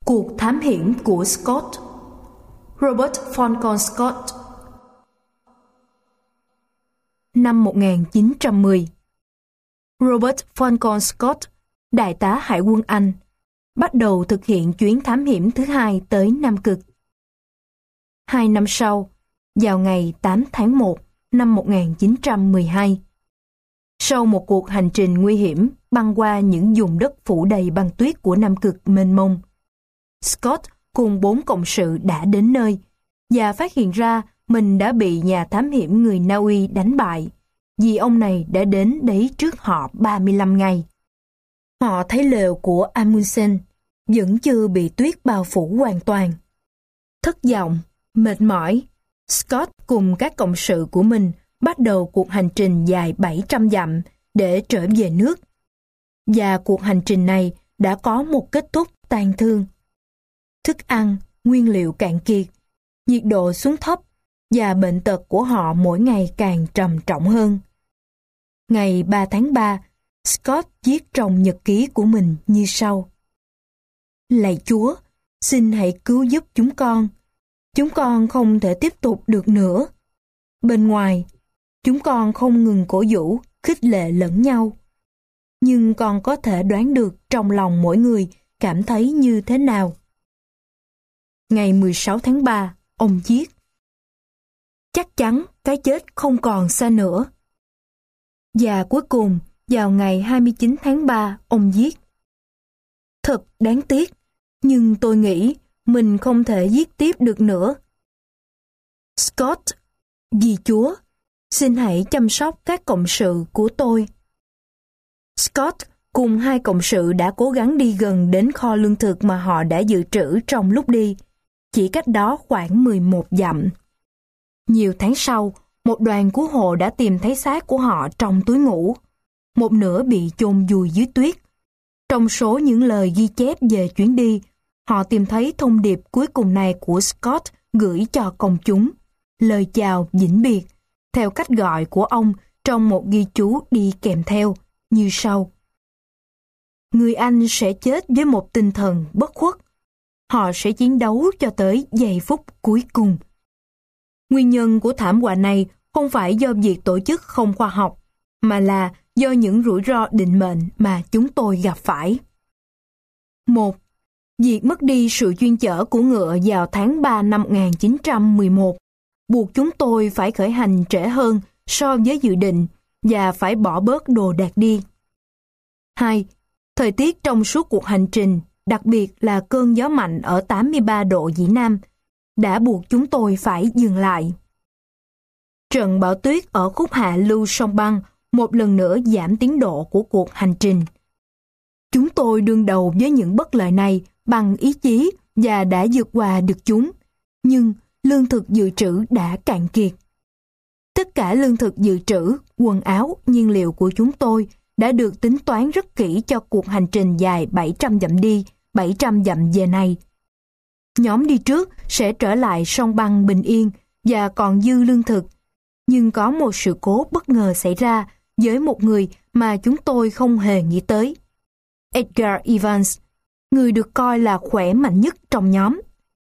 Cuộc thám hiểm của Scott. Robert Falcon Scott. Năm 1910, Robert Falcon Scott, đại tá Hải quân Anh, bắt đầu thực hiện chuyến thám hiểm thứ hai tới Nam Cực. 2 năm sau, vào ngày 8 tháng 1 năm 1912, sau một cuộc hành trình nguy hiểm băng qua những vùng đất phủ đầy băng tuyết của Nam Cực mênh mông, Scott cùng 4 cộng sự đã đến nơi và phát hiện ra mình đã bị nhà thám hiểm người Na Uy đánh bại vì ông này đã đến đấy trước họ 35 ngày. Họ thấy lều của Amundsen vẫn chưa bị tuyết bao phủ hoàn toàn. Thất vọng, mệt mỏi, Scott cùng các cộng sự của mình bắt đầu cuộc hành trình dài 700 dặm để trở về nước. Và cuộc hành trình này đã có một kết thúc tàn thương. Thức ăn, nguyên liệu cạn kiệt, nhiệt độ xuống thấp và bệnh tật của họ mỗi ngày càng trầm trọng hơn. Ngày 3 tháng 3, Scott viết trong nhật ký của mình như sau: Lạy Chúa, xin hãy cứu giúp chúng con. Chúng con không thể tiếp tục được nữa. Bên ngoài, chúng con không ngừng cổ vũ, khích lệ lẫn nhau. Nhưng con có thể đoán được trong lòng mỗi người cảm thấy như thế nào. Ngày 16 tháng 3, ông viết: Chắc chắn cái chết không còn xa nữa. Và cuối cùng, vào ngày 29 tháng 3, ông viết: Thật đáng tiếc, nhưng tôi nghĩ mình không thể viết tiếp được nữa. Scott, vì Chúa, xin hãy chăm sóc các cộng sự của tôi. Scott cùng 2 cộng sự đã cố gắng đi gần đến kho lương thực mà họ đã dự trữ trong lúc đi, chỉ cách đó khoảng 11 dặm. Nhiều tháng sau, một đoàn cứu hộ đã tìm thấy xác của họ trong túi ngủ. Một nửa bị chôn vùi dưới tuyết. Trong số những lời ghi chép về chuyến đi, họ tìm thấy thông điệp cuối cùng này của Scott gửi cho công chúng. Lời chào vĩnh biệt, theo cách gọi của ông trong một ghi chú đi kèm theo, như sau: Người Anh sẽ chết với một tinh thần bất khuất. Họ sẽ chiến đấu cho tới giây phút cuối cùng. Nguyên nhân của thảm họa này không phải do việc tổ chức không khoa học, mà là do những rủi ro định mệnh mà chúng tôi gặp phải. 1. Việc mất đi sự chuyên chở của ngựa vào tháng 3 năm 1911 buộc chúng tôi phải khởi hành trễ hơn so với dự định và phải bỏ bớt đồ đạc đi. 2. Thời tiết trong suốt cuộc hành trình, đặc biệt là cơn gió mạnh ở 83 độ vĩ Nam, đã buộc chúng tôi phải dừng lại. Trận bão tuyết ở khúc hạ lưu sông băng một lần nữa giảm tiến độ của cuộc hành trình. Chúng tôi đương đầu với những bất lợi này bằng ý chí và đã vượt qua được chúng, nhưng lương thực dự trữ đã cạn kiệt. Tất cả lương thực dự trữ, quần áo, nhiên liệu của chúng tôi đã được tính toán rất kỹ cho cuộc hành trình dài 700 dặm đi, 700 dặm về này. Nhóm đi trước sẽ trở lại sông băng bình yên và còn dư lương thực, nhưng có một sự cố bất ngờ xảy ra với một người mà chúng tôi không hề nghĩ tới. Edgar Evans, người được coi là khỏe mạnh nhất trong nhóm.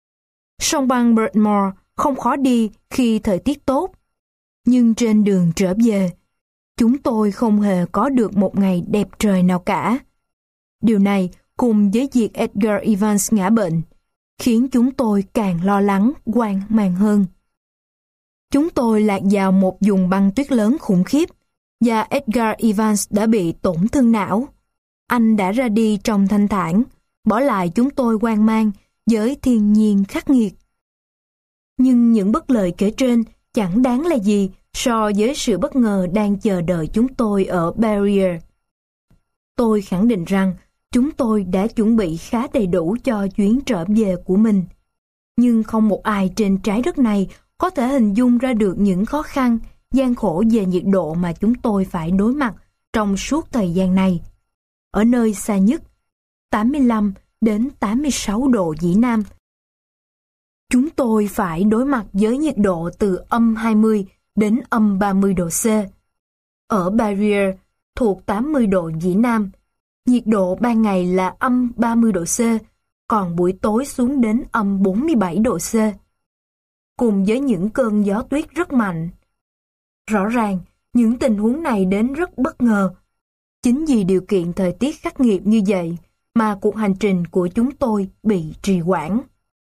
Sông băng Broadmoor không khó đi khi thời tiết tốt, nhưng trên đường trở về, chúng tôi không hề có được một ngày đẹp trời nào cả. Điều này cùng với việc Edgar Evans ngã bệnh, khiến chúng tôi càng lo lắng, hoang mang hơn. Chúng tôi lạc vào một vùng băng tuyết lớn khủng khiếp, và Edgar Evans đã bị tổn thương não. Anh đã ra đi trong thanh thản, bỏ lại chúng tôi hoang mang với thiên nhiên khắc nghiệt. Nhưng những bất lợi kể trên chẳng đáng là gì so với sự bất ngờ đang chờ đợi chúng tôi ở Barrier. Tôi khẳng định rằng chúng tôi đã chuẩn bị khá đầy đủ cho chuyến trở về của mình. Nhưng không một ai trên trái đất này có thể hình dung ra được những khó khăn, gian khổ về nhiệt độ mà chúng tôi phải đối mặt trong suốt thời gian này. Ở nơi xa nhất, 85 đến 86 độ vĩ Nam, chúng tôi phải đối mặt với nhiệt độ từ âm 20 đến âm 30 độ C. Ở Barrier, thuộc 80 độ vĩ Nam, nhiệt độ ban ngày là âm 30 độ C, còn buổi tối xuống đến âm 47 độ C. Cùng với những cơn gió tuyết rất mạnh. Rõ ràng, những tình huống này đến rất bất ngờ. Chính vì điều kiện thời tiết khắc nghiệt như vậy mà cuộc hành trình của chúng tôi bị trì hoãn.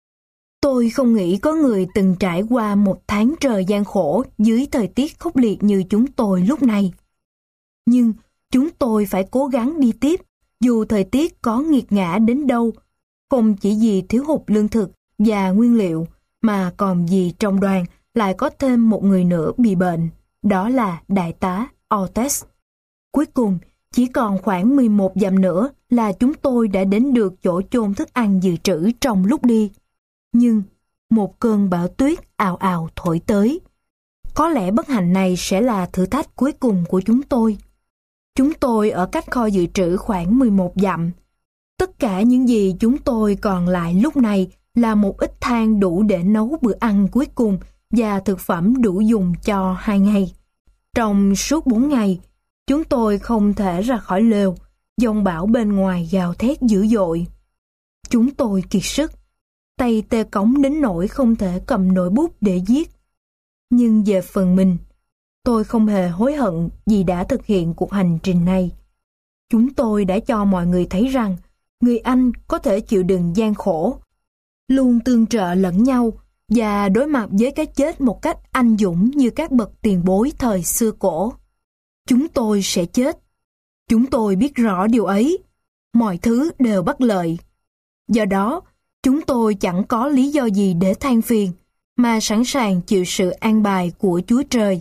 Tôi không nghĩ có người từng trải qua một tháng trời gian khổ dưới thời tiết khốc liệt như chúng tôi lúc này. Nhưng chúng tôi phải cố gắng đi tiếp, dù thời tiết có nghiệt ngã đến đâu, không chỉ vì thiếu hụt lương thực và nguyên liệu, mà còn vì trong đoàn lại có thêm một người nữa bị bệnh, đó là Đại tá Ortiz. Cuối cùng, chỉ còn khoảng 11 dặm nữa là chúng tôi đã đến được chỗ chôn thức ăn dự trữ trong lúc đi. Nhưng một cơn bão tuyết ào ào thổi tới. Có lẽ bất hạnh này sẽ là thử thách cuối cùng của chúng tôi. Chúng tôi ở cách kho dự trữ khoảng 11 dặm. Tất cả những gì chúng tôi còn lại lúc này là một ít than đủ để nấu bữa ăn cuối cùng và thực phẩm đủ dùng cho 2 ngày. Trong suốt 4 ngày, chúng tôi không thể ra khỏi lều, dòng bão bên ngoài gào thét dữ dội. Chúng tôi kiệt sức, tay tê cóng đến nỗi không thể cầm nổi bút để viết. Nhưng về phần mình, tôi không hề hối hận vì đã thực hiện cuộc hành trình này. Chúng tôi đã cho mọi người thấy rằng người Anh có thể chịu đựng gian khổ, luôn tương trợ lẫn nhau và đối mặt với cái chết một cách anh dũng như các bậc tiền bối thời xưa cổ. Chúng tôi sẽ chết. Chúng tôi biết rõ điều ấy. Mọi thứ đều bất lợi. Do đó, chúng tôi chẳng có lý do gì để than phiền, mà sẵn sàng chịu sự an bài của Chúa Trời.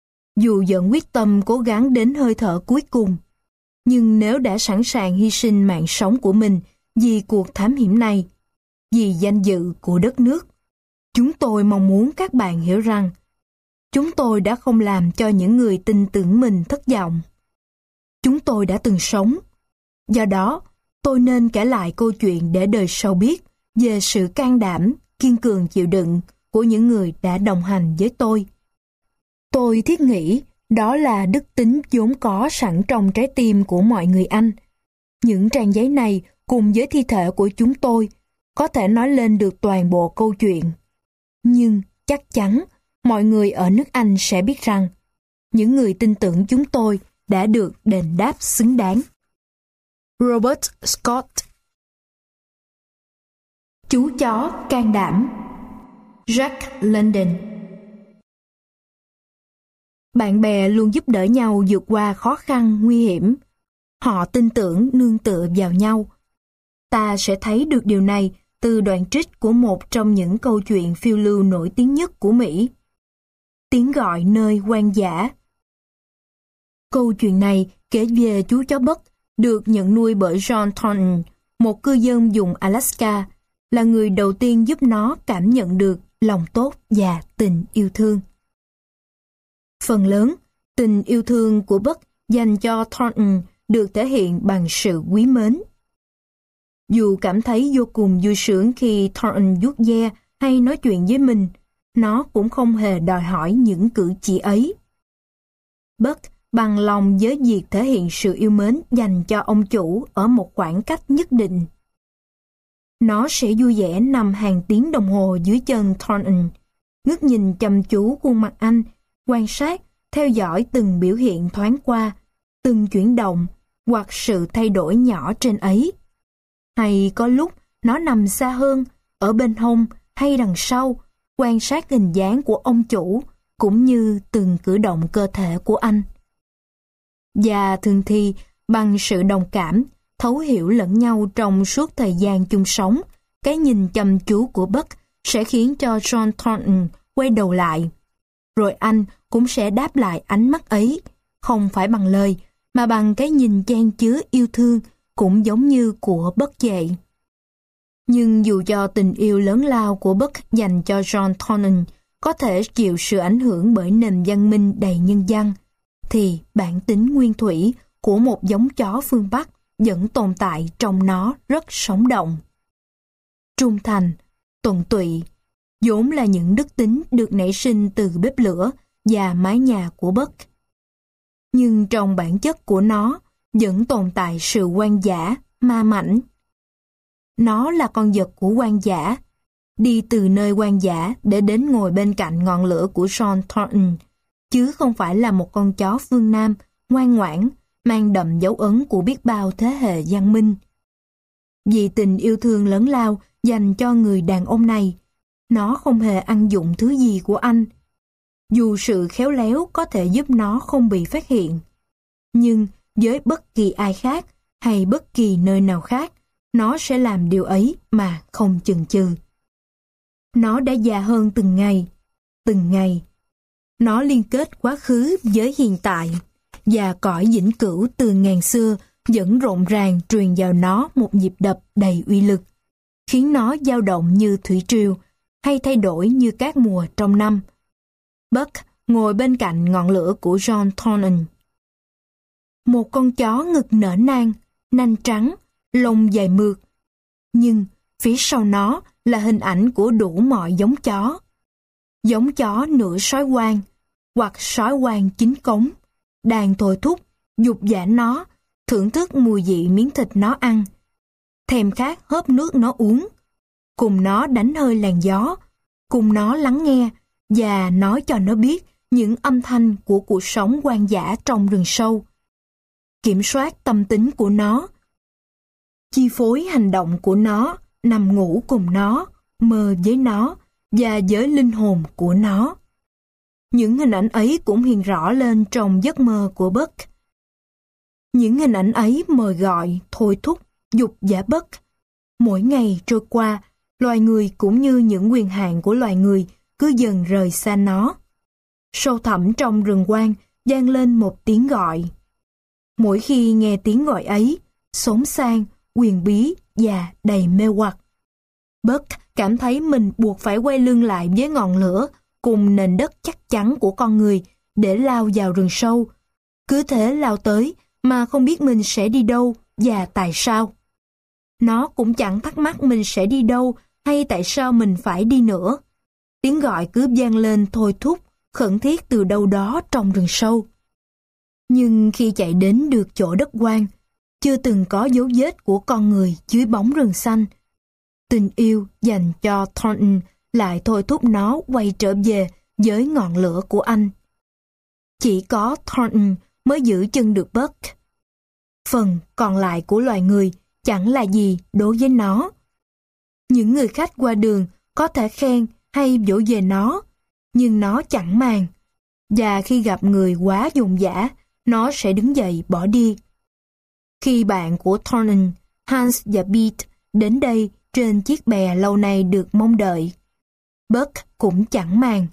Dù vẫn quyết tâm cố gắng đến hơi thở cuối cùng, nhưng nếu đã sẵn sàng hy sinh mạng sống của mình vì cuộc thám hiểm này, vì danh dự của đất nước, chúng tôi mong muốn các bạn hiểu rằng chúng tôi đã không làm cho những người tin tưởng mình thất vọng. Chúng tôi đã từng sống. Do đó, tôi nên kể lại câu chuyện để đời sau biết về sự can đảm, kiên cường chịu đựng của những người đã đồng hành với tôi. Tôi thiết nghĩ đó là đức tính vốn có sẵn trong trái tim của mọi người Anh. Những trang giấy này cùng với thi thể của chúng tôi có thể nói lên được toàn bộ câu chuyện. Nhưng chắc chắn mọi người ở nước Anh sẽ biết rằng những người tin tưởng chúng tôi đã được đền đáp xứng đáng. Robert Scott. Chú chó can đảm. Jack London. Bạn bè luôn giúp đỡ nhau vượt qua khó khăn, nguy hiểm. Họ tin tưởng nương tựa vào nhau. Ta sẽ thấy được điều này từ đoạn trích của một trong những câu chuyện phiêu lưu nổi tiếng nhất của Mỹ. Tiếng gọi nơi hoang dã. Câu chuyện này kể về chú chó Buck được nhận nuôi bởi John Thornton, một cư dân vùng Alaska, là người đầu tiên giúp nó cảm nhận được lòng tốt và tình yêu thương. Phần lớn, tình yêu thương của Buck dành cho Thornton được thể hiện bằng sự quý mến. Dù cảm thấy vô cùng vui sướng khi Thornton vuốt ve hay nói chuyện với mình, nó cũng không hề đòi hỏi những cử chỉ ấy. Buck bằng lòng với việc thể hiện sự yêu mến dành cho ông chủ ở một khoảng cách nhất định. Nó sẽ vui vẻ nằm hàng tiếng đồng hồ dưới chân Thornton, ngước nhìn chăm chú khuôn mặt anh, quan sát, theo dõi từng biểu hiện thoáng qua, từng chuyển động hoặc sự thay đổi nhỏ trên ấy. Hay có lúc nó nằm xa hơn, ở bên hông hay đằng sau, quan sát hình dáng của ông chủ cũng như từng cử động cơ thể của anh. Và thường thì bằng sự đồng cảm, thấu hiểu lẫn nhau trong suốt thời gian chung sống, cái nhìn chăm chú của Buck sẽ khiến cho John Thornton quay đầu lại. Rồi anh cũng sẽ đáp lại ánh mắt ấy, không phải bằng lời, mà bằng cái nhìn chan chứa yêu thương, cũng giống như của Buck vậy. Nhưng dù cho tình yêu lớn lao của Buck dành cho John Thornton có thể chịu sự ảnh hưởng bởi nền văn minh đầy nhân văn, thì bản tính nguyên thủy của một giống chó phương Bắc vẫn tồn tại trong nó rất sống động. Trung thành, tuần tụy, vốn là những đức tính được nảy sinh từ bếp lửa và mái nhà của Buck. Nhưng trong bản chất của nó vẫn tồn tại sự hoang dã, ma mãnh. Nó là con vật của hoang dã, đi từ nơi hoang dã để đến ngồi bên cạnh ngọn lửa của John Thornton, chứ không phải là một con chó phương Nam, ngoan ngoãn, mang đậm dấu ấn của biết bao thế hệ văn minh. Vì tình yêu thương lớn lao dành cho người đàn ông này, nó không hề ăn dụng thứ gì của anh. Dù sự khéo léo có thể giúp nó không bị phát hiện, nhưng với bất kỳ ai khác hay bất kỳ nơi nào khác, nó sẽ làm điều ấy mà không chần chừ. Nó đã già hơn từng ngày, từng ngày. Nó liên kết quá khứ với hiện tại, và cõi vĩnh cửu từ ngàn xưa vẫn rộn ràng truyền vào nó một nhịp đập đầy uy lực, khiến nó dao động như thủy triều, hay thay đổi như các mùa trong năm. Buck ngồi bên cạnh ngọn lửa của John Thornton. Một con chó ngực nở nang, nanh trắng, lông dài mượt. Nhưng phía sau nó là hình ảnh của đủ mọi giống chó. Giống chó nửa sói hoang, hoặc sói hoang chính cống, đang thôi thúc, dục dã nó, thưởng thức mùi vị miếng thịt nó ăn, thèm khát hớp nước nó uống, cùng nó đánh hơi làn gió, cùng nó lắng nghe và nói cho nó biết những âm thanh của cuộc sống hoang dã trong rừng sâu. Kiểm soát tâm tính của nó, chi phối hành động của nó, nằm ngủ cùng nó, mơ với nó và với linh hồn của nó. Những hình ảnh ấy cũng hiện rõ lên trong giấc mơ của Buck. Những hình ảnh ấy mời gọi, thôi thúc, dục dã Buck. Mỗi ngày trôi qua, loài người cũng như những quyền hạn của loài người cứ dần rời xa nó. Sâu thẳm trong rừng hoang vang lên một tiếng gọi. Mỗi khi nghe tiếng gọi ấy, xốn sang, quyền bí và đầy mê hoặc, Buck cảm thấy mình buộc phải quay lưng lại với ngọn lửa cùng nền đất chắc chắn của con người để lao vào rừng sâu. Cứ thế lao tới mà không biết mình sẽ đi đâu và tại sao. Nó cũng chẳng thắc mắc mình sẽ đi đâu hay tại sao mình phải đi nữa. Tiếng gọi cứ vang lên thôi thúc, khẩn thiết từ đâu đó trong rừng sâu. Nhưng khi chạy đến được chỗ đất hoang, chưa từng có dấu vết của con người dưới bóng rừng xanh. Tình yêu dành cho Thornton lại thôi thúc nó quay trở về với ngọn lửa của anh. Chỉ có Thornton mới giữ chân được Buck. Phần còn lại của loài người chẳng là gì đối với nó. Những người khách qua đường có thể khen hay vỗ về nó, nhưng nó chẳng màng. Và khi gặp người quá dồn dã, nó sẽ đứng dậy bỏ đi. Khi bạn của Thornton, Hans và Pete đến đây trên chiếc bè lâu nay được mong đợi, Buck cũng chẳng màng.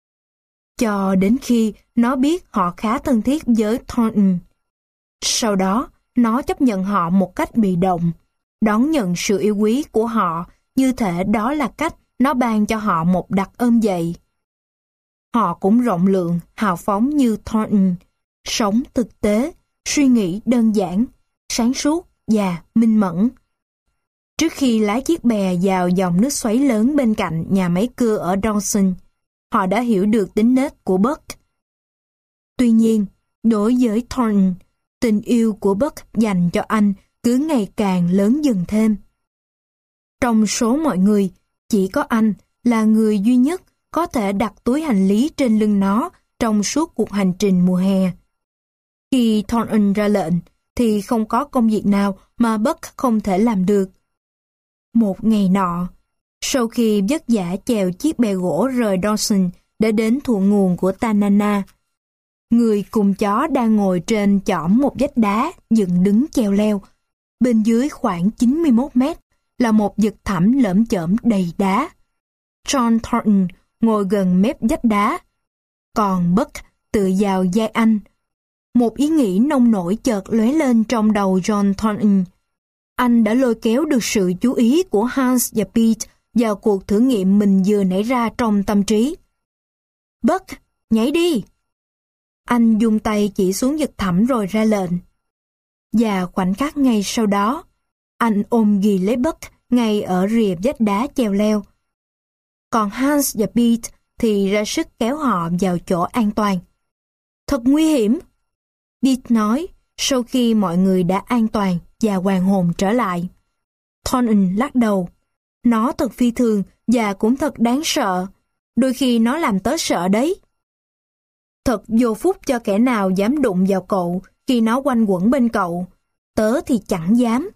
Cho đến khi nó biết họ khá thân thiết với Thornton. Sau đó, nó chấp nhận họ một cách bị động, đón nhận sự yêu quý của họ như thể đó là cách nó ban cho họ một đặc ơn vậy. Họ cũng rộng lượng, hào phóng như Thornton, sống thực tế, suy nghĩ đơn giản, sáng suốt và minh mẫn. Trước khi lái chiếc bè vào dòng nước xoáy lớn bên cạnh nhà máy cưa ở Dawson, họ đã hiểu được tính nết của Buck. Tuy nhiên, đối với Thornton, tình yêu của Buck dành cho anh cứ ngày càng lớn dần thêm. Trong số mọi người, chỉ có anh là người duy nhất có thể đặt túi hành lý trên lưng nó trong suốt cuộc hành trình mùa hè. Khi Thornton ra lệnh, thì không có công việc nào mà Buck không thể làm được. Một ngày nọ, sau khi vất vả chèo chiếc bè gỗ rời Dawson để đến thượng nguồn của Tanana, người cùng chó đang ngồi trên chõm một vách đá dựng đứng chèo leo. Bên dưới khoảng 91 mét là một vực thẳm lởm chởm đầy đá. John Thornton ngồi gần mép vách đá, còn Buck tựa vào vai anh. Một ý nghĩ nông nổi chợt lóe lên trong đầu John Thornton. Anh đã lôi kéo được sự chú ý của Hans và Pete vào cuộc thử nghiệm mình vừa nảy ra trong tâm trí. Buck, nhảy đi! Anh dùng tay chỉ xuống vực thẳm rồi ra lệnh. Và khoảnh khắc ngay sau đó, anh ôm ghì lấy Buck ngay ở rìa vách đá chèo leo. Còn Hans và Pete thì ra sức kéo họ vào chỗ an toàn. Thật nguy hiểm, Pete nói sau khi mọi người đã an toàn và hoàn hồn trở lại. Thornton lắc đầu. Nó thật phi thường và cũng thật đáng sợ. Đôi khi nó làm tớ sợ đấy. Thật vô phúc cho kẻ nào dám đụng vào cậu khi nó quanh quẩn bên cậu. Tớ thì chẳng dám.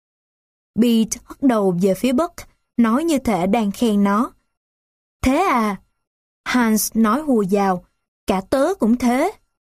Pete hất đầu về phía Buck, nói như thể đang khen nó. Thế à? Hans nói hùa vào, cả tớ cũng thế.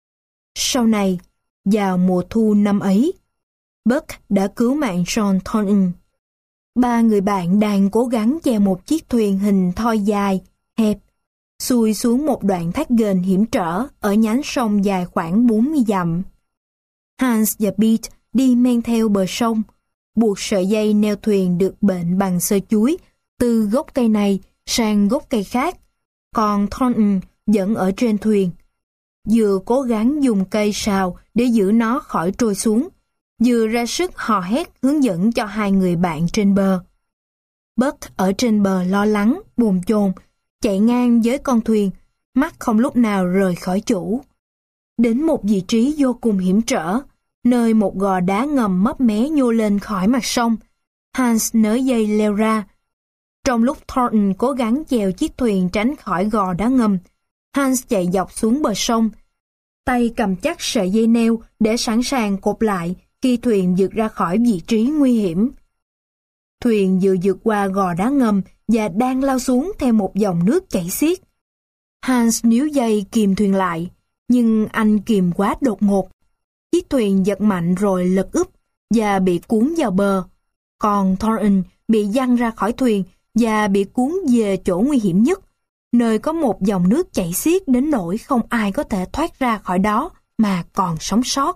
Sau này, vào mùa thu năm ấy, Buck đã cứu mạng John Thornton. Ba người bạn đang cố gắng chèo một chiếc thuyền hình thoi dài, hẹp, xuôi xuống một đoạn thác ghềnh hiểm trở ở nhánh sông dài khoảng 40 dặm. Hans và Pete đi men theo bờ sông, buộc sợi dây neo thuyền được bện bằng sơ chuối từ gốc cây này sang gốc cây khác, còn Thornton vẫn ở trên thuyền. Vừa cố gắng dùng cây sào để giữ nó khỏi trôi xuống, vừa ra sức hò hét hướng dẫn cho hai người bạn trên bờ. Buck ở trên bờ lo lắng, bồn chồn, chạy ngang với con thuyền, mắt không lúc nào rời khỏi chủ. Đến một vị trí vô cùng hiểm trở, nơi một gò đá ngầm mấp mé nhô lên khỏi mặt sông, Hans nới dây leo ra. Trong lúc Thornton cố gắng chèo chiếc thuyền tránh khỏi gò đá ngầm, Hans chạy dọc xuống bờ sông, tay cầm chắc sợi dây neo để sẵn sàng cột lại khi thuyền vượt ra khỏi vị trí nguy hiểm. Thuyền vừa vượt qua gò đá ngầm và đang lao xuống theo một dòng nước chảy xiết. Hans níu dây kìm thuyền lại, nhưng anh kìm quá đột ngột. Chiếc thuyền giật mạnh rồi lật úp và bị cuốn vào bờ. Còn Thornton bị văng ra khỏi thuyền và bị cuốn về chỗ nguy hiểm nhất, nơi có một dòng nước chảy xiết đến nỗi không ai có thể thoát ra khỏi đó mà còn sống sót.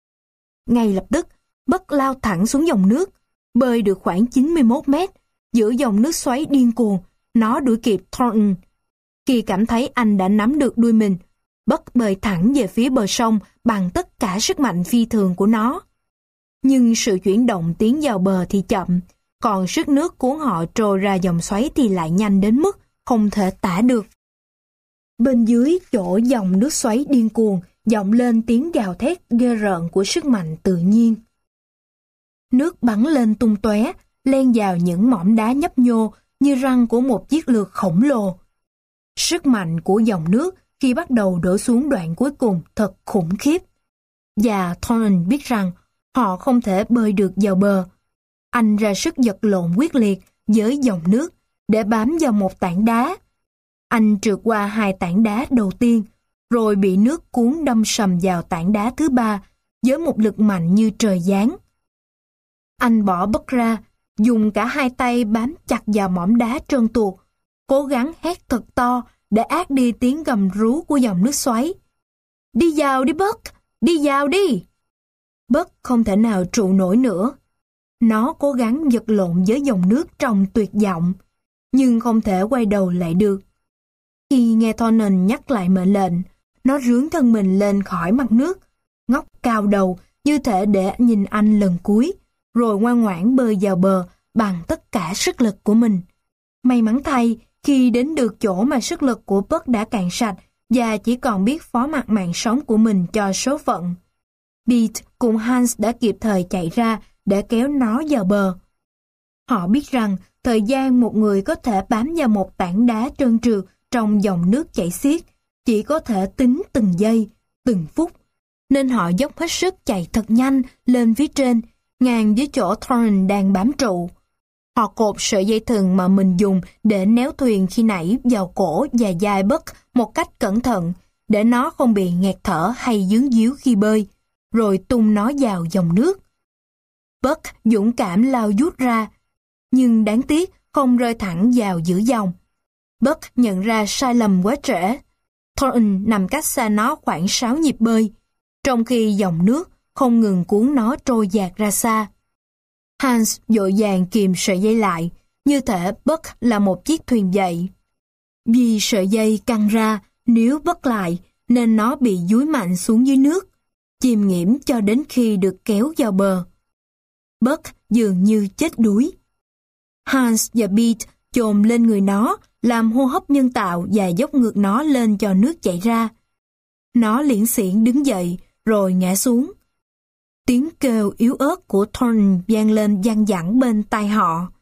Ngay lập tức, Buck lao thẳng xuống dòng nước, bơi được khoảng 91 mét, giữa dòng nước xoáy điên cuồng, nó đuổi kịp Thornton. Khi cảm thấy anh đã nắm được đuôi mình, Buck bơi thẳng về phía bờ sông bằng tất cả sức mạnh phi thường của nó. Nhưng sự chuyển động tiến vào bờ thì chậm, còn sức nước cuốn họ trôi ra dòng xoáy thì lại nhanh đến mức không thể tả được. Bên dưới chỗ dòng nước xoáy điên cuồng vọng lên tiếng gào thét ghê rợn của sức mạnh tự nhiên. Nước bắn lên tung tóe, len vào những mỏm đá nhấp nhô như răng của một chiếc lược khổng lồ. Sức mạnh của dòng nước khi bắt đầu đổ xuống đoạn cuối cùng thật khủng khiếp. Và Thornton biết rằng họ không thể bơi được vào bờ. Anh ra sức giật lộn quyết liệt với dòng nước để bám vào một tảng đá. Anh trượt qua hai tảng đá đầu tiên, rồi bị nước cuốn đâm sầm vào tảng đá thứ ba với một lực mạnh như trời giáng. Anh bỏ Buck ra, dùng cả hai tay bám chặt vào mỏm đá trơn tuột, cố gắng hét thật to để át đi tiếng gầm rú của dòng nước xoáy. Đi vào đi Buck, đi vào đi! Buck không thể nào trụ nổi nữa. Nó cố gắng vật lộn với dòng nước trong tuyệt vọng, nhưng không thể quay đầu lại được. Khi nghe Thornton nhắc lại mệnh lệnh, nó rướn thân mình lên khỏi mặt nước, ngóc cao đầu như thể để nhìn anh lần cuối, rồi ngoan ngoãn bơi vào bờ bằng tất cả sức lực của mình. May mắn thay, khi đến được chỗ mà sức lực của Buck đã cạn sạch và chỉ còn biết phó mặc mạng sống của mình cho số phận, Pete cùng Hans đã kịp thời chạy ra để kéo nó vào bờ. Họ biết rằng thời gian một người có thể bám vào một tảng đá trơn trượt trong dòng nước chảy xiết chỉ có thể tính từng giây, từng phút, nên họ dốc hết sức chạy thật nhanh lên phía trên, ngang với chỗ Thornton đang bám trụ. Họ cột sợi dây thừng mà mình dùng để néo thuyền khi nãy vào cổ và vai Buck một cách cẩn thận, để nó không bị nghẹt thở hay vướng víu khi bơi, rồi tung nó vào dòng nước. Buck dũng cảm lao vút ra, nhưng đáng tiếc không rơi thẳng vào giữa dòng. Buck nhận ra sai lầm quá trễ. Thornton nằm cách xa nó khoảng 6 nhịp bơi, trong khi dòng nước không ngừng cuốn nó trôi dạt ra xa. Hans vội vàng kìm sợi dây lại, như thể Buck là một chiếc thuyền dậy. Vì sợi dây căng ra, níu Buck lại, nên nó bị dúi mạnh xuống dưới nước, chìm nghiễm cho đến khi được kéo vào bờ. Buck dường như chết đuối. Hans và Pete chồm lên người nó, làm hô hấp nhân tạo và dốc ngược nó lên cho nước chảy ra. Nó liễn xiển đứng dậy, rồi ngã xuống. Tiếng kêu yếu ớt của Thornton vang lên văng vẳng bên tai họ.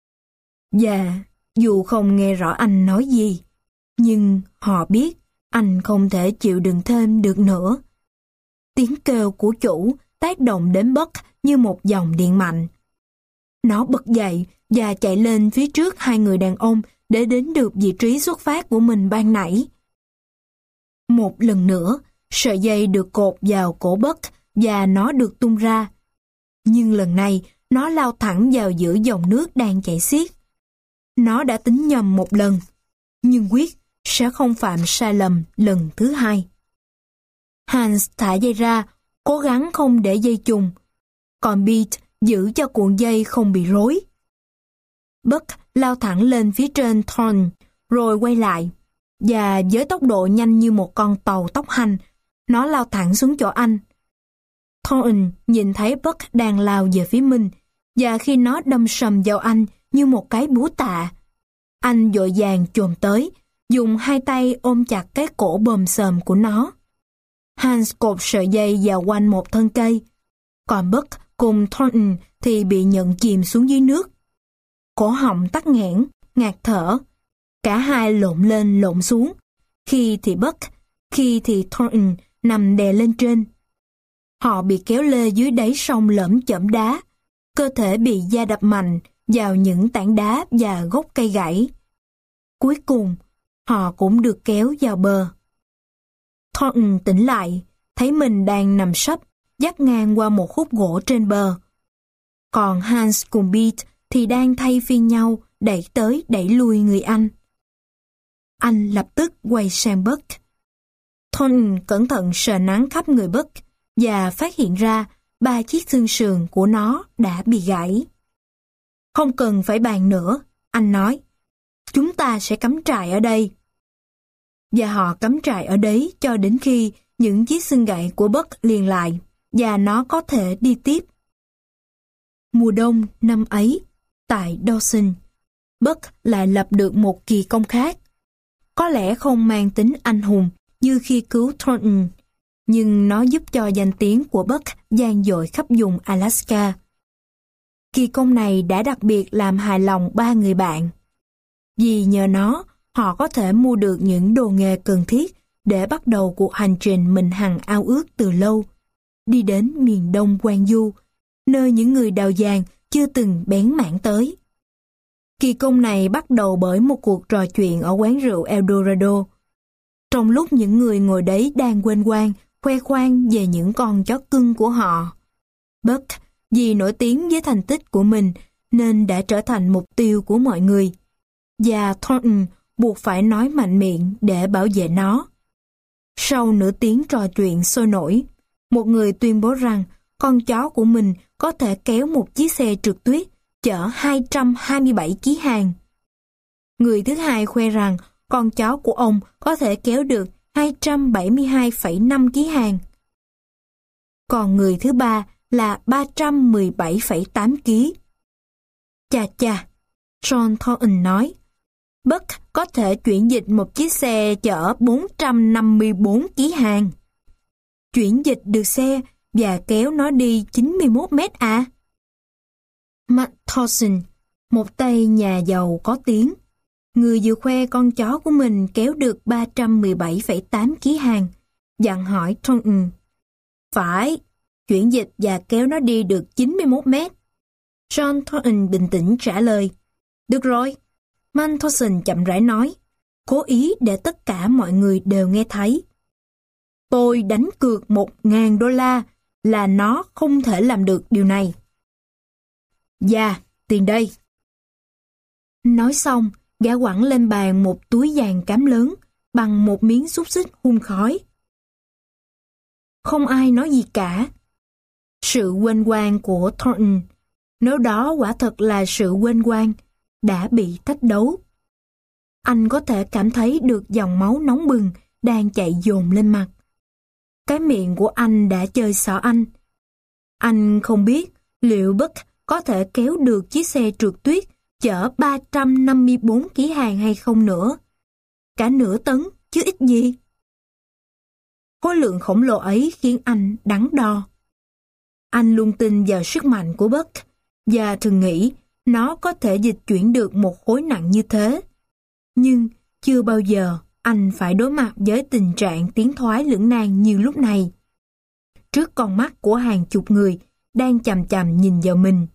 Và dù không nghe rõ anh nói gì, nhưng họ biết anh không thể chịu đựng thêm được nữa. Tiếng kêu của chủ tác động đến Buck như một dòng điện mạnh. Nó bật dậy và chạy lên phía trước hai người đàn ông để đến được vị trí xuất phát của mình ban nãy. Một lần nữa, sợi dây được cột vào cổ Buck và nó được tung ra. Nhưng lần này, nó lao thẳng vào giữa dòng nước đang chảy xiết. Nó đã tính nhầm một lần, nhưng quyết sẽ không phạm sai lầm lần thứ hai. Hans thả dây ra, cố gắng không để dây chùng, còn Pete giữ cho cuộn dây không bị rối. Buck lao thẳng lên phía trên Thornton, rồi quay lại, và với tốc độ nhanh như một con tàu tốc hành, nó lao thẳng xuống chỗ anh. Thornton nhìn thấy Buck đang lao về phía mình, và khi nó đâm sầm vào anh như một cái búa tạ, anh vội vàng chồm tới, dùng hai tay ôm chặt cái cổ bồm xồm của nó. Hans cột sợi dây vào quanh một thân cây, còn Buck cùng Thornton thì bị nhận chìm xuống dưới nước. Cổ họng tắc nghẽn, ngạt thở. Cả hai lộn lên lộn xuống. Khi thì Buck, khi thì Thornton nằm đè lên trên. Họ bị kéo lê dưới đáy sông lởm chởm đá. Cơ thể bị va đập mạnh vào những tảng đá và gốc cây gãy. Cuối cùng, họ cũng được kéo vào bờ. Thornton tỉnh lại, thấy mình đang nằm sấp, dắt ngang qua một khúc gỗ trên bờ. Còn Hans cùng Pete thì đang thay phiên nhau đẩy tới đẩy lui người anh. Anh lập tức quay sang Buck. Thornton cẩn thận sờ nắn khắp người Buck và phát hiện ra 3 chiếc xương sườn của nó đã bị gãy. Không cần phải bàn nữa, anh nói. Chúng ta sẽ cắm trại ở đây. Và họ cắm trại ở đấy cho đến khi những chiếc xương gãy của Buck liền lại và nó có thể đi tiếp. Mùa đông năm ấy, tại Dawson, Buck lại lập được một kỳ công khác. Có lẽ không mang tính anh hùng như khi cứu Thornton, nhưng nó giúp cho danh tiếng của Buck vang dội khắp vùng Alaska. Kỳ công này đã đặc biệt làm hài lòng 3 người bạn. Vì nhờ nó, họ có thể mua được những đồ nghề cần thiết để bắt đầu cuộc hành trình mình hằng ao ước từ lâu, đi đến miền Đông Quang Du, nơi những người đào vàng chưa từng bén mảng tới. Kỳ công này bắt đầu bởi một cuộc trò chuyện ở quán rượu Eldorado. Trong lúc những người ngồi đấy đang quên quang, khoe khoang về những con chó cưng của họ, Buck, vì nổi tiếng với thành tích của mình, nên đã trở thành mục tiêu của mọi người. Và Thornton buộc phải nói mạnh miệng để bảo vệ nó. Sau nửa tiếng trò chuyện sôi nổi, một người tuyên bố rằng con chó của mình có thể kéo một chiếc xe trượt tuyết chở 227 kg hàng. Người thứ hai khoe rằng con chó của ông có thể kéo được 272,5 kg hàng. Còn người thứ ba là 317,8 kg. Chà chà, John Thornton nói, Buck có thể chuyển dịch một chiếc xe chở 454 kg hàng. Chuyển dịch được xe và kéo nó đi 91 mét à? Matt Thorson, một tay nhà giàu có tiếng, người vừa khoe con chó của mình kéo được 317,8 kg hàng, dặn hỏi Thornton. Phải, chuyển dịch và kéo nó đi được 91 mét. John Thornton bình tĩnh trả lời. Được rồi. Matt Thorson chậm rãi nói, cố ý để tất cả mọi người đều nghe thấy. Tôi đánh cược $1,000 là nó không thể làm được điều này. Dạ, tiền đây. Nói xong, gã quẳng lên bàn một túi vàng cám lớn bằng một miếng xúc xích hun khói. Không ai nói gì cả. Sự quên quang của Thornton, nếu đó quả thật là sự quên quang, đã bị thách đấu. Anh có thể cảm thấy được dòng máu nóng bừng đang chạy dồn lên mặt. Cái miệng của anh đã chơi xỏ anh. Anh không biết liệu Buck có thể kéo được chiếc xe trượt tuyết chở 354 kg hàng hay không nữa. Cả nửa tấn, chứ ít gì. Khối lượng khổng lồ ấy khiến anh đắn đo. Anh luôn tin vào sức mạnh của Buck và thường nghĩ nó có thể dịch chuyển được một khối nặng như thế. Nhưng chưa bao giờ anh phải đối mặt với tình trạng tiến thoái lưỡng nan như lúc này. Trước con mắt của hàng chục người đang chằm chằm nhìn vào mình.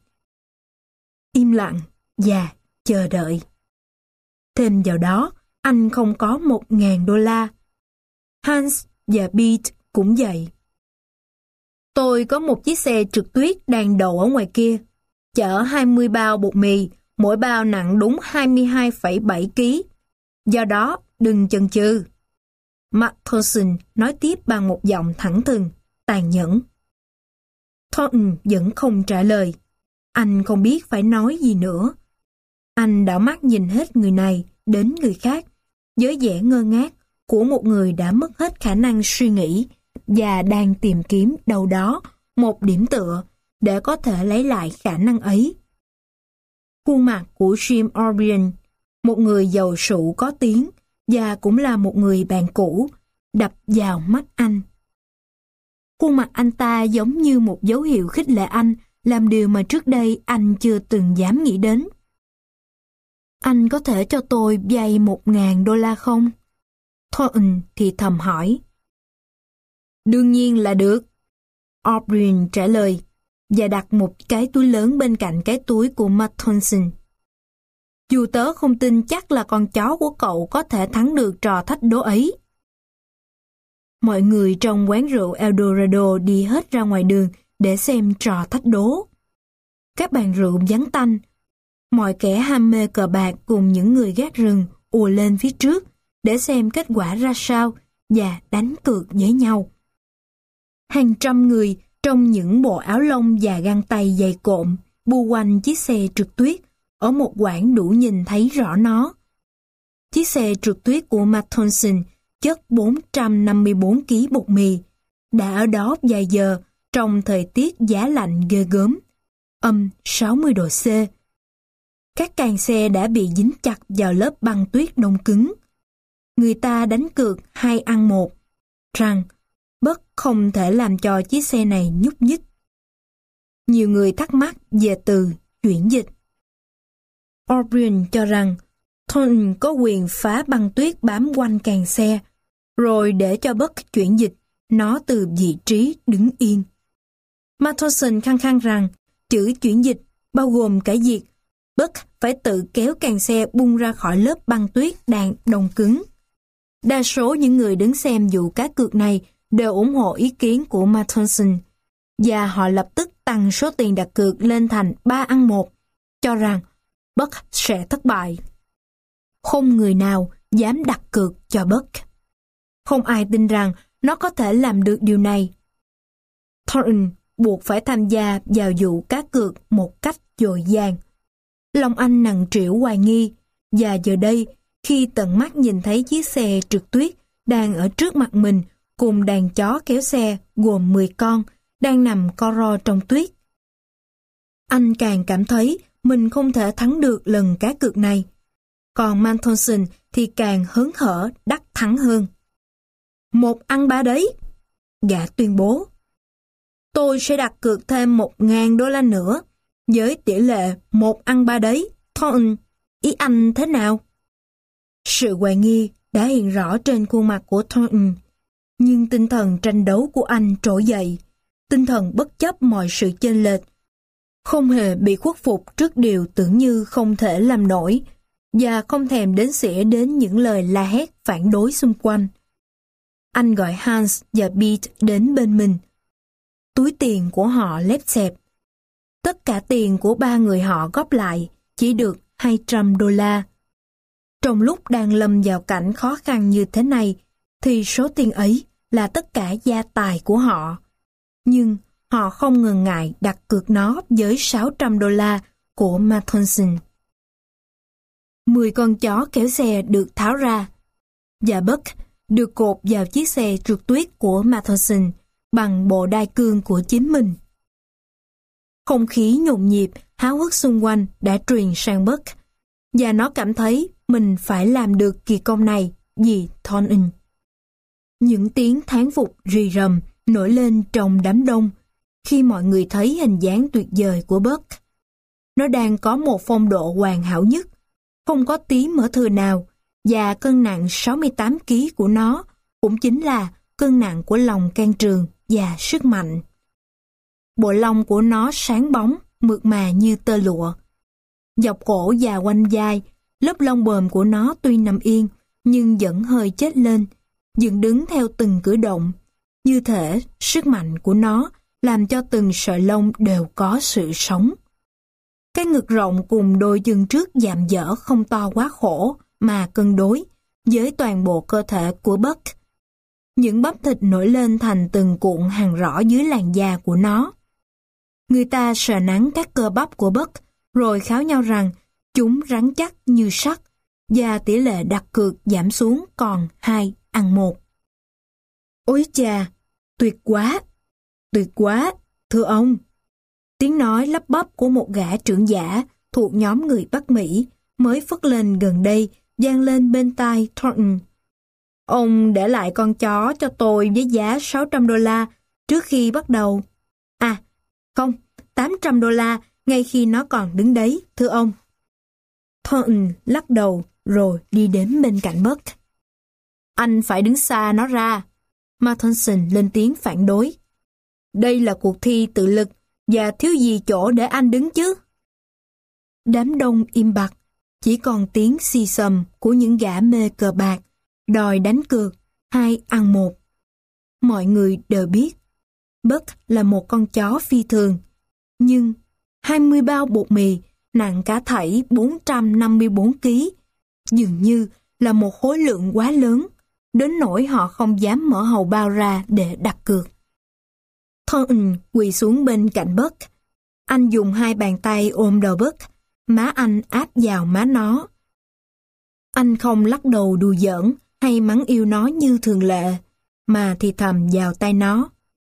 Im lặng và chờ đợi. Thêm vào đó, anh không có $1.000. Hans và Pete cũng vậy. Tôi có một chiếc xe trượt tuyết đang đậu ở ngoài kia, chở 20 bao bột mì, mỗi bao nặng đúng 22,7 kg. Do đó, đừng chần chừ. Matthewson nói tiếp bằng một giọng thẳng thừng, tàn nhẫn. Thornton vẫn không trả lời. Anh không biết phải nói gì nữa. Anh đảo mắt nhìn hết người này đến người khác, với vẻ ngơ ngác của một người đã mất hết khả năng suy nghĩ và đang tìm kiếm đâu đó một điểm tựa để có thể lấy lại khả năng ấy. Khuôn mặt của Jim O'Brien, một người giàu sụ có tiếng và cũng là một người bạn cũ, đập vào mắt anh. Khuôn mặt anh ta giống như một dấu hiệu khích lệ anh làm điều mà trước đây anh chưa từng dám nghĩ đến. Anh có thể cho tôi vay $1.000 không? Thornton thì thầm hỏi. Đương nhiên là được. O'Brien trả lời và đặt một cái túi lớn bên cạnh cái túi của Matthewson. Dù tớ không tin chắc là con chó của cậu có thể thắng được trò thách đố ấy. Mọi người trong quán rượu Eldorado đi hết ra ngoài đường để xem trò thách đố. Các bàn rượu vắng tanh. Mọi kẻ ham mê cờ bạc cùng những người gác rừng ùa lên phía trước để xem kết quả ra sao và đánh cược với nhau. Hàng trăm người trong những bộ áo lông và găng tay dày cộm bu quanh chiếc xe trượt tuyết ở một quãng đủ nhìn thấy rõ nó. Chiếc xe trượt tuyết của Matthewson chất 454 kg bột mì, đã ở đó vài giờ trong thời tiết giá lạnh ghê gớm, âm 60 độ C. Các càng xe đã bị dính chặt vào lớp băng tuyết đông cứng. Người ta đánh cược 2 ăn 1, rằng Buck không thể làm cho chiếc xe này nhúc nhích. Nhiều người thắc mắc về từ chuyển dịch. O'Brien cho rằng Thornton có quyền phá băng tuyết bám quanh càng xe, rồi để cho Buck chuyển dịch nó từ vị trí đứng yên. Matthewson khăng khăng rằng chữ chuyển dịch bao gồm cả việc Buck phải tự kéo càng xe bung ra khỏi lớp băng tuyết đang đông cứng. Đa số những người đứng xem vụ cá cược này đều ủng hộ ý kiến của Matthewson, và họ lập tức tăng số tiền đặt cược lên thành 3 ăn 1, cho rằng Buck sẽ thất bại. Không người nào dám đặt cược cho Buck. Không ai tin rằng nó có thể làm được điều này. Thornton buộc phải tham gia vào vụ cá cược một cách dội dàng. Lòng anh nặng trĩu hoài nghi, và giờ đây, khi tận mắt nhìn thấy chiếc xe trượt tuyết đang ở trước mặt mình cùng đàn chó kéo xe gồm 10 con đang nằm co ro trong tuyết, anh càng cảm thấy mình không thể thắng được lần cá cược này. Còn Matthewson thì càng hớn hở đắc thắng hơn. 1 ăn 3 đấy, gã tuyên bố. Tôi sẽ đặt cược thêm $1.000 nữa, với tỷ lệ 1 ăn 3 đấy. Thornton, ý anh thế nào? Sự hoài nghi đã hiện rõ trên khuôn mặt của Thornton, nhưng tinh thần tranh đấu của anh trỗi dậy, tinh thần bất chấp mọi sự chênh lệch, không hề bị khuất phục trước điều tưởng như không thể làm nổi, và không thèm đếm xỉa đến những lời la hét phản đối xung quanh. Anh gọi Hans và Pete đến bên mình. Túi tiền của họ lép xẹp. Tất cả tiền của 3 người họ góp lại chỉ được $200. Trong lúc đang lâm vào cảnh khó khăn như thế này, thì số tiền ấy là tất cả gia tài của họ. Nhưng họ không ngần ngại đặt cược nó với $600 của Matthewson. 10 con chó kéo xe được tháo ra, và Buck được cột vào chiếc xe trượt tuyết của Matthewson bằng bộ đai cương của chính mình. Không khí nhộn nhịp, háo hức xung quanh đã truyền sang Buck, và nó cảm thấy mình phải làm được kỳ công này vì Thornton. Những tiếng thán phục rì rầm nổi lên trong đám đông khi mọi người thấy hình dáng tuyệt vời của Buck. Nó đang có một phong độ hoàn hảo nhất, không có tí mỡ thừa nào, và cân nặng 68 kg của nó cũng chính là cân nặng của lòng can trường và sức mạnh. Bộ lông của nó sáng bóng, mượt mà như tơ lụa. Dọc cổ và quanh vai, lớp lông bờm của nó tuy nằm yên, nhưng vẫn hơi chết lên, dựng đứng theo từng cử động. Như thể sức mạnh của nó làm cho từng sợi lông đều có sự sống. Cái ngực rộng cùng đôi chân trước dạm dở không to quá khổ mà cân đối với toàn bộ cơ thể của Buck. Những bắp thịt nổi lên thành từng cuộn hàng rõ dưới làn da của nó. Người ta sờ nắn các cơ bắp của Buck rồi kháo nhau rằng chúng rắn chắc như sắt và tỷ lệ đặt cược giảm xuống còn 2-1. Ôi chà, tuyệt quá, thưa ông. Tiếng nói lắp bắp của một gã trưởng giả thuộc nhóm người Bắc Mỹ mới phất lên gần đây vang lên bên tai Thornton. Ông để lại con chó cho tôi với giá $600 trước khi bắt đầu. À, không, $800 ngay khi nó còn đứng đấy, thưa ông. Thornton lắc đầu rồi đi đến bên cạnh Buck. Anh phải đứng xa nó ra. Matthewson lên tiếng phản đối. Đây là cuộc thi tự lực và thiếu gì chỗ để anh đứng chứ. Đám đông im bặt, chỉ còn tiếng xì xầm của những gã mê cờ bạc, đòi đánh cược 2-1. Mọi người đều biết, Buck là một con chó phi thường, nhưng 20 bao bột mì nặng cả thảy 454 kg, dường như là một khối lượng quá lớn, đến nỗi họ không dám mở hầu bao ra để đặt cược. Thornton quỳ xuống bên cạnh Buck. Anh dùng hai bàn tay ôm đầu Buck, má anh áp vào má nó. Anh không lắc đầu đùa giỡn hay mắng yêu nó như thường lệ, mà thì thầm vào tai nó.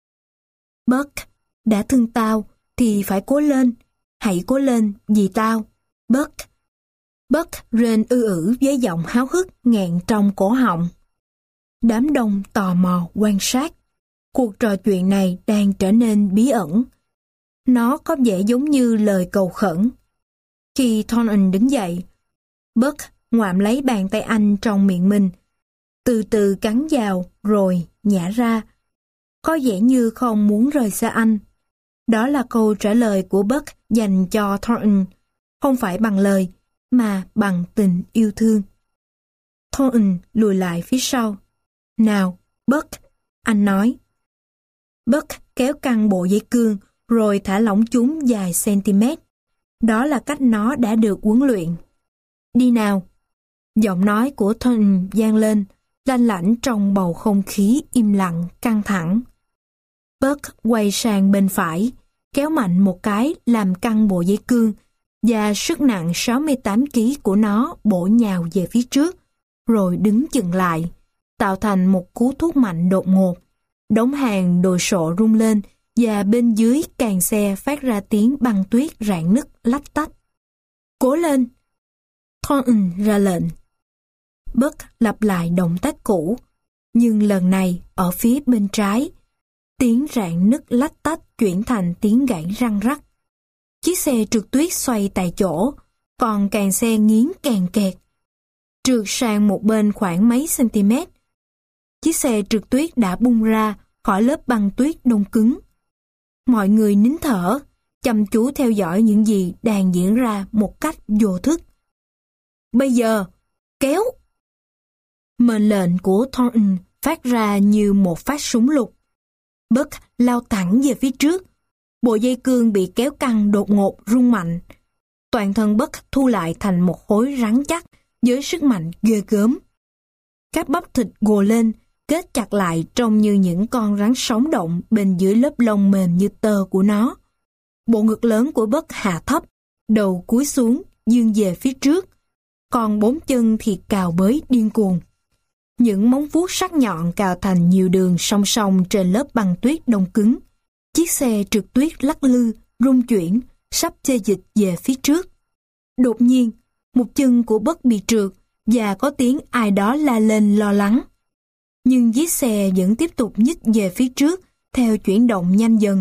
Buck, đã thương tao thì phải cố lên, hãy cố lên vì tao, Buck. Buck rên ư với giọng háo hức nghẹn trong cổ họng. Đám đông tò mò quan sát. Cuộc trò chuyện này đang trở nên bí ẩn. Nó có vẻ giống như lời cầu khẩn. Khi Thornton đứng dậy, Buck ngoạm lấy bàn tay anh trong miệng mình, từ từ cắn vào rồi nhả ra. Có vẻ như không muốn rời xa anh. Đó là câu trả lời của Buck dành cho Thornton, không phải bằng lời, mà bằng tình yêu thương. Thornton lùi lại phía sau. Nào, Buck, anh nói. Buck kéo căng bộ dây cương rồi thả lỏng chúng vài cm. Đó là cách nó đã được huấn luyện. Đi nào. Giọng nói của Thornton vang lên, lanh lảnh trong bầu không khí im lặng, căng thẳng. Buck quay sang bên phải, kéo mạnh một cái làm căng bộ dây cương, và sức nặng 68 kg của nó bổ nhào về phía trước, rồi đứng chừng lại, tạo thành một cú thúc mạnh đột ngột. Đống hàng đồ sộ rung lên, và bên dưới càng xe phát ra tiếng băng tuyết rạn nứt lách tách. Cố lên! Thornton ra lệnh. Buck lặp lại động tác cũ, nhưng lần này ở phía bên trái, tiếng rạn nứt lách tách chuyển thành tiếng gãy răng rắc. Chiếc xe trượt tuyết xoay tại chỗ, còn càng xe nghiến càng kẹt. Trượt sang một bên khoảng mấy cm. Chiếc xe trượt tuyết đã bung ra khỏi lớp băng tuyết đông cứng. Mọi người nín thở, chăm chú theo dõi những gì đang diễn ra một cách vô thức. Bây giờ, kéo! Mệnh lệnh của Thornton phát ra như một phát súng lục. Buck lao thẳng về phía trước. Bộ dây cương bị kéo căng đột ngột rung mạnh. Toàn thân Buck thu lại thành một khối rắn chắc với sức mạnh ghê gớm. Các bắp thịt gồ lên, kết chặt lại trông như những con rắn sống động bên dưới lớp lông mềm như tơ của nó. Bộ ngực lớn của Buck hạ thấp, đầu cúi xuống, dương về phía trước, còn bốn chân thì cào bới điên cuồng. Những móng vuốt sắc nhọn cào thành nhiều đường song song trên lớp băng tuyết đông cứng. Chiếc xe trượt tuyết lắc lư, rung chuyển, sắp xê dịch về phía trước. Đột nhiên, một chân của Buck bị trượt và có tiếng ai đó la lên lo lắng. Nhưng chiếc xe vẫn tiếp tục nhích về phía trước theo chuyển động nhanh dần,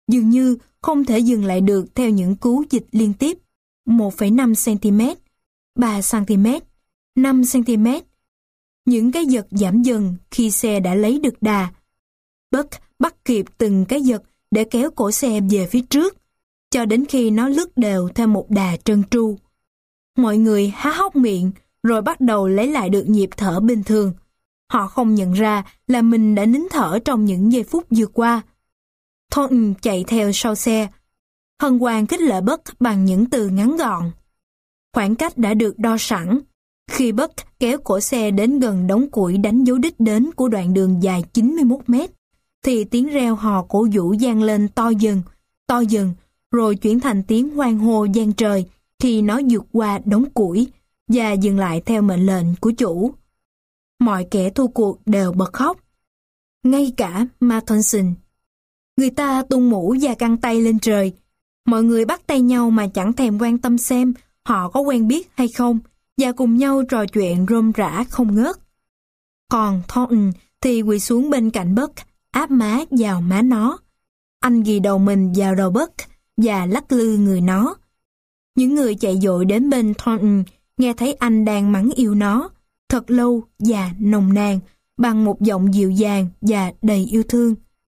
dường như không thể dừng lại được theo những cú dịch liên tiếp. 1,5 cm, 3 cm, 5 cm. Những cái giật giảm dần khi xe đã lấy được đà. Buck bắt kịp từng cái giật để kéo cổ xe về phía trước, cho đến khi nó lướt đều theo một đà trơn tru. Mọi người há hốc miệng, rồi bắt đầu lấy lại được nhịp thở bình thường. Họ không nhận ra là mình đã nín thở trong những giây phút vừa qua. Thornton chạy theo sau xe. Hân hoan khích lệ Buck bằng những từ ngắn gọn. Khoảng cách đã được đo sẵn. Khi Buck kéo cổ xe đến gần đống củi đánh dấu đích đến của đoạn đường dài 91 mét, thì tiếng reo hò cổ vũ vang lên to dần, rồi chuyển thành tiếng hoan hô vang trời khi nó vượt qua đống củi và dừng lại theo mệnh lệnh của chủ. Mọi kẻ thua cuộc đều bật khóc. Ngay cả Matthewson. Người ta tung mũ và căng tay lên trời. Mọi người bắt tay nhau mà chẳng thèm quan tâm xem họ có quen biết hay không, và cùng nhau trò chuyện rôm rả không ngớt. Còn Thornton thì quỳ xuống bên cạnh Buck, áp má vào má nó. Anh ghì đầu mình vào đầu Buck và lắc lư người nó. Những người chạy dội đến bên Thornton nghe thấy anh đang mắng yêu nó, thật lâu và nồng nàn, bằng một giọng dịu dàng và đầy yêu thương.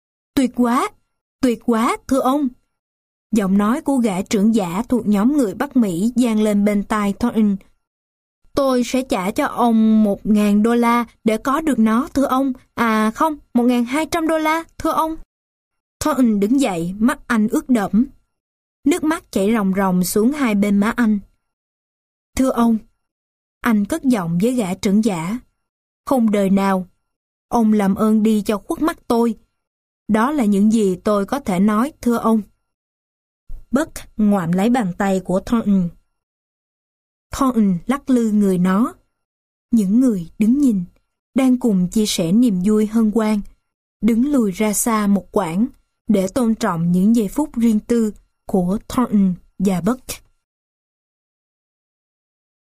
Tuyệt quá, thưa ông. Giọng nói của gã trưởng giả thuộc nhóm người Bắc Mỹ vang lên bên tai Thornton. Tôi sẽ trả cho ông $1,000 để có được nó, thưa ông. À không, $1,200, thưa ông. Thornton đứng dậy, mắt anh ướt đẫm. Nước mắt chảy ròng ròng xuống hai bên má anh. Thưa ông, anh cất giọng với gã trưởng giả. Không đời nào. Ông làm ơn đi cho khuất mắt tôi. Đó là những gì tôi có thể nói, thưa ông. Buck ngoạm lấy bàn tay của Thornton. Thornton lắc lư người nó. Những người đứng nhìn, đang cùng chia sẻ niềm vui hân hoan, đứng lùi ra xa một quãng để tôn trọng những giây phút riêng tư của Thornton và Buck.